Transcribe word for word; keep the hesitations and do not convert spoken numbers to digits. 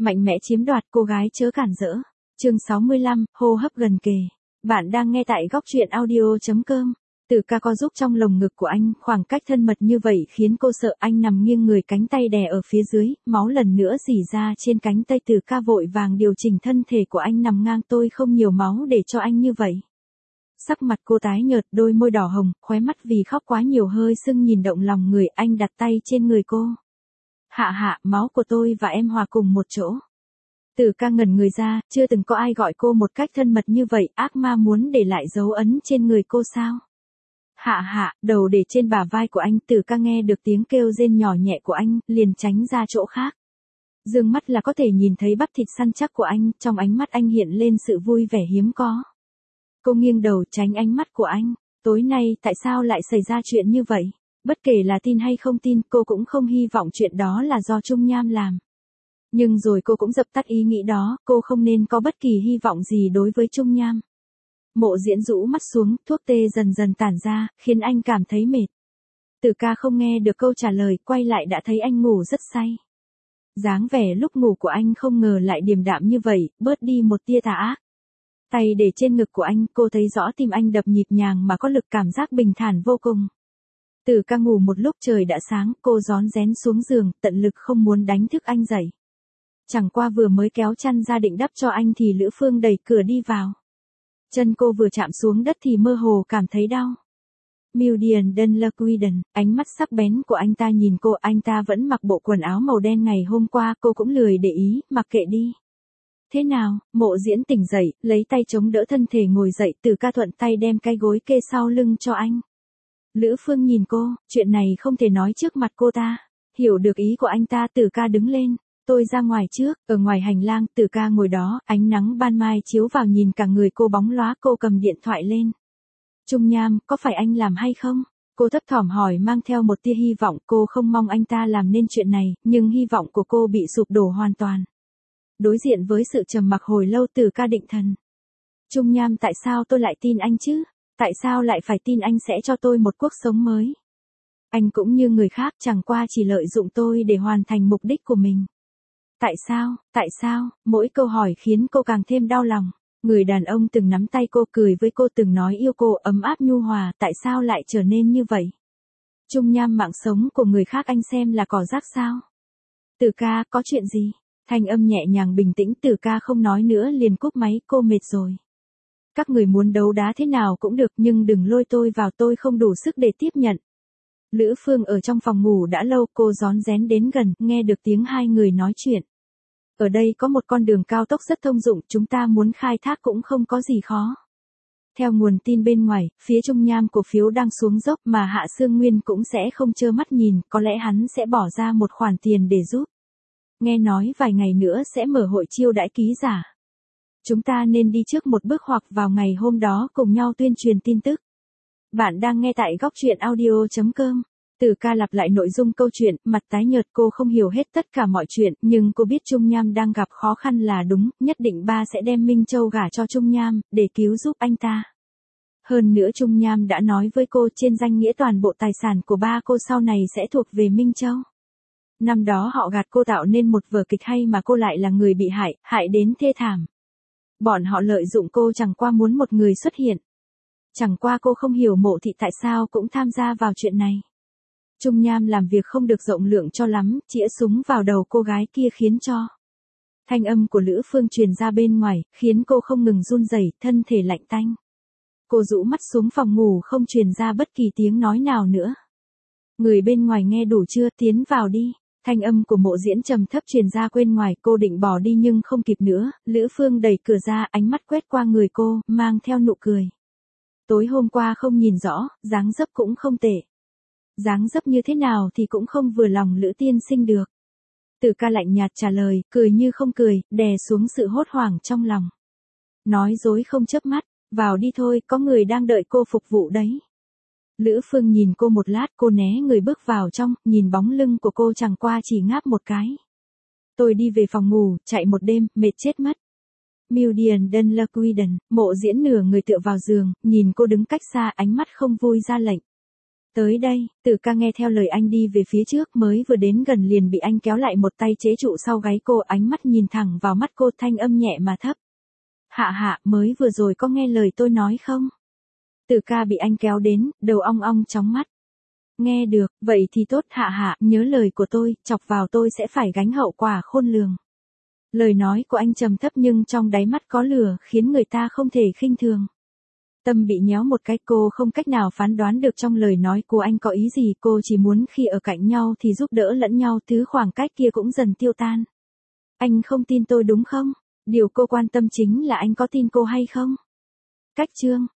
Mạnh mẽ chiếm đoạt, cô gái chớ cản rỡ. Chương sáu mươi lăm, hô hấp gần kề. Bạn đang nghe tại góc truyện audio chấm com. Từ ca co giúp trong lồng ngực của anh, khoảng cách thân mật như vậy khiến cô sợ. Anh nằm nghiêng người, cánh tay đè ở phía dưới, máu lần nữa rỉ ra trên cánh tay. Từ ca vội vàng điều chỉnh thân thể của anh nằm ngang. Tôi không nhiều máu để cho anh như vậy. Sắc mặt cô tái nhợt, đôi môi đỏ hồng, khóe mắt vì khóc quá nhiều hơi sưng nhìn động lòng người. Anh đặt tay trên người cô. Hạ hạ, máu của tôi và em hòa cùng một chỗ. Từ ca ngẩn người ra, chưa từng có ai gọi cô một cách thân mật như vậy. Ác ma muốn để lại dấu ấn trên người cô sao? Hạ hạ, đầu để trên bả vai của anh. Từ ca nghe được tiếng kêu rên nhỏ nhẹ của anh, liền tránh ra chỗ khác. Dương mắt là có thể nhìn thấy bắp thịt săn chắc của anh, trong ánh mắt anh hiện lên sự vui vẻ hiếm có. Cô nghiêng đầu tránh ánh mắt của anh. Tối nay tại sao lại xảy ra chuyện như vậy? Bất kể là tin hay không tin, cô cũng không hy vọng chuyện đó là do Trung Nham làm. Nhưng rồi cô cũng dập tắt ý nghĩ đó, cô không nên có bất kỳ hy vọng gì đối với Trung Nham. Mộ Diễn rũ mắt xuống, thuốc tê dần dần tản ra, khiến anh cảm thấy mệt. Từ ca không nghe được câu trả lời, quay lại đã thấy anh ngủ rất say. Dáng vẻ lúc ngủ của anh không ngờ lại điềm đạm như vậy, bớt đi một tia tà ác. Tay để trên ngực của anh, cô thấy rõ tim anh đập nhịp nhàng mà có lực, cảm giác bình thản vô cùng. Từ ca ngủ một lúc trời đã sáng, cô rón rén xuống giường, tận lực không muốn đánh thức anh dậy. Chẳng qua vừa mới kéo chăn ra định đắp cho anh thì Lữ Phương đẩy cửa đi vào. Chân cô vừa chạm xuống đất thì mơ hồ cảm thấy đau. Mildred Dunlaquiden, ánh mắt sắc bén của anh ta nhìn cô, anh ta vẫn mặc bộ quần áo màu đen ngày hôm qua, cô cũng lười để ý, mặc kệ đi. Thế nào? Mộ Diễn tỉnh dậy, lấy tay chống đỡ thân thể ngồi dậy. Từ ca thuận tay đem cái gối kê sau lưng cho anh. Lữ Phương nhìn cô, chuyện này không thể nói trước mặt cô ta. Hiểu được ý của anh ta, Từ ca đứng lên. Tôi ra ngoài trước. Ở ngoài hành lang, Từ ca ngồi đó, ánh nắng ban mai chiếu vào nhìn cả người cô bóng lóa. Cô cầm điện thoại lên. Trung Nham, có phải anh làm hay không? Cô thấp thỏm hỏi mang theo một tia hy vọng. Cô không mong anh ta làm nên chuyện này, nhưng hy vọng của cô bị sụp đổ hoàn toàn. Đối diện với sự trầm mặc hồi lâu, Từ ca định thần. Trung Nham, tại sao tôi lại tin anh chứ? Tại sao lại phải tin anh sẽ cho tôi một cuộc sống mới? Anh cũng như người khác, chẳng qua chỉ lợi dụng tôi để hoàn thành mục đích của mình. Tại sao, tại sao, mỗi câu hỏi khiến cô càng thêm đau lòng. Người đàn ông từng nắm tay cô, cười với cô, từng nói yêu cô, ấm áp nhu hòa, tại sao lại trở nên như vậy? Trung Nham, mạng sống của người khác anh xem là cỏ rác sao? Từ ca, có chuyện gì? Thanh âm nhẹ nhàng bình tĩnh. Từ ca không nói nữa liền cúp máy, cô mệt rồi. Các người muốn đấu đá thế nào cũng được, nhưng đừng lôi tôi vào, tôi không đủ sức để tiếp nhận. Lữ Phương ở trong phòng ngủ đã lâu, cô rón rén đến gần, nghe được tiếng hai người nói chuyện. Ở đây có một con đường cao tốc rất thông dụng, chúng ta muốn khai thác cũng không có gì khó. Theo nguồn tin bên ngoài, phía Trung Nham cổ phiếu đang xuống dốc mà Hạ Sương Nguyên cũng sẽ không trơ mắt nhìn, có lẽ hắn sẽ bỏ ra một khoản tiền để giúp. Nghe nói vài ngày nữa sẽ mở hội chiêu đãi ký giả. Chúng ta nên đi trước một bước hoặc vào ngày hôm đó cùng nhau tuyên truyền tin tức. Bạn đang nghe tại góc truyện audio chấm com. Từ ca lặp lại nội dung câu chuyện, mặt tái nhợt. Cô không hiểu hết tất cả mọi chuyện, nhưng cô biết Trung Nham đang gặp khó khăn là đúng, nhất định ba sẽ đem Minh Châu gả cho Trung Nham, để cứu giúp anh ta. Hơn nữa Trung Nham đã nói với cô trên danh nghĩa toàn bộ tài sản của ba cô sau này sẽ thuộc về Minh Châu. Năm đó họ gạt cô tạo nên một vở kịch hay mà cô lại là người bị hại, hại đến thê thảm. Bọn họ lợi dụng cô chẳng qua muốn một người xuất hiện. Chẳng qua cô không hiểu Mộ Thị tại sao cũng tham gia vào chuyện này. Trung Nham làm việc không được rộng lượng cho lắm, chĩa súng vào đầu cô gái kia khiến cho. Thanh âm của Lữ Phương truyền ra bên ngoài, khiến cô không ngừng run rẩy, thân thể lạnh tanh. Cô rũ mắt xuống phòng ngủ, không truyền ra bất kỳ tiếng nói nào nữa. Người bên ngoài nghe đủ chưa, tiến vào đi. Thanh âm của Mộ Diễn trầm thấp truyền ra bên ngoài, cô định bỏ đi nhưng không kịp nữa. Lữ Phương đẩy cửa ra, ánh mắt quét qua người cô, mang theo nụ cười. Tối hôm qua không nhìn rõ, dáng dấp cũng không tệ. Dáng dấp như thế nào thì cũng không vừa lòng Lữ tiên sinh được. Từ ca lạnh nhạt trả lời, cười như không cười, đè xuống sự hốt hoảng trong lòng. Nói dối không chớp mắt, vào đi thôi, có người đang đợi cô phục vụ đấy. Lữ Phương nhìn cô một lát, cô né người bước vào trong, nhìn bóng lưng của cô chẳng qua chỉ ngáp một cái. Tôi đi về phòng ngủ, chạy một đêm, mệt chết mất. Mildred Dunlaquiden, Mộ Diễn nửa người tựa vào giường, nhìn cô đứng cách xa, ánh mắt không vui ra lệnh. Tới đây, Tử Ca nghe theo lời anh đi về phía trước, mới vừa đến gần liền bị anh kéo lại một tay chế trụ sau gáy cô, ánh mắt nhìn thẳng vào mắt cô, thanh âm nhẹ mà thấp. Hạ Hạ, mới vừa rồi có nghe lời tôi nói không? Tử Ca bị anh kéo đến, đầu ong ong chóng mắt. Nghe được, vậy thì tốt Hạ Hạ, nhớ lời của tôi, chọc vào tôi sẽ phải gánh hậu quả khôn lường. Lời nói của anh trầm thấp nhưng trong đáy mắt có lửa, khiến người ta không thể khinh thường. Tâm bị nhéo một cái, cô không cách nào phán đoán được trong lời nói của anh có ý gì, cô chỉ muốn khi ở cạnh nhau thì giúp đỡ lẫn nhau, thứ khoảng cách kia cũng dần tiêu tan. Anh không tin tôi đúng không? Điều cô quan tâm chính là anh có tin cô hay không? Cách chương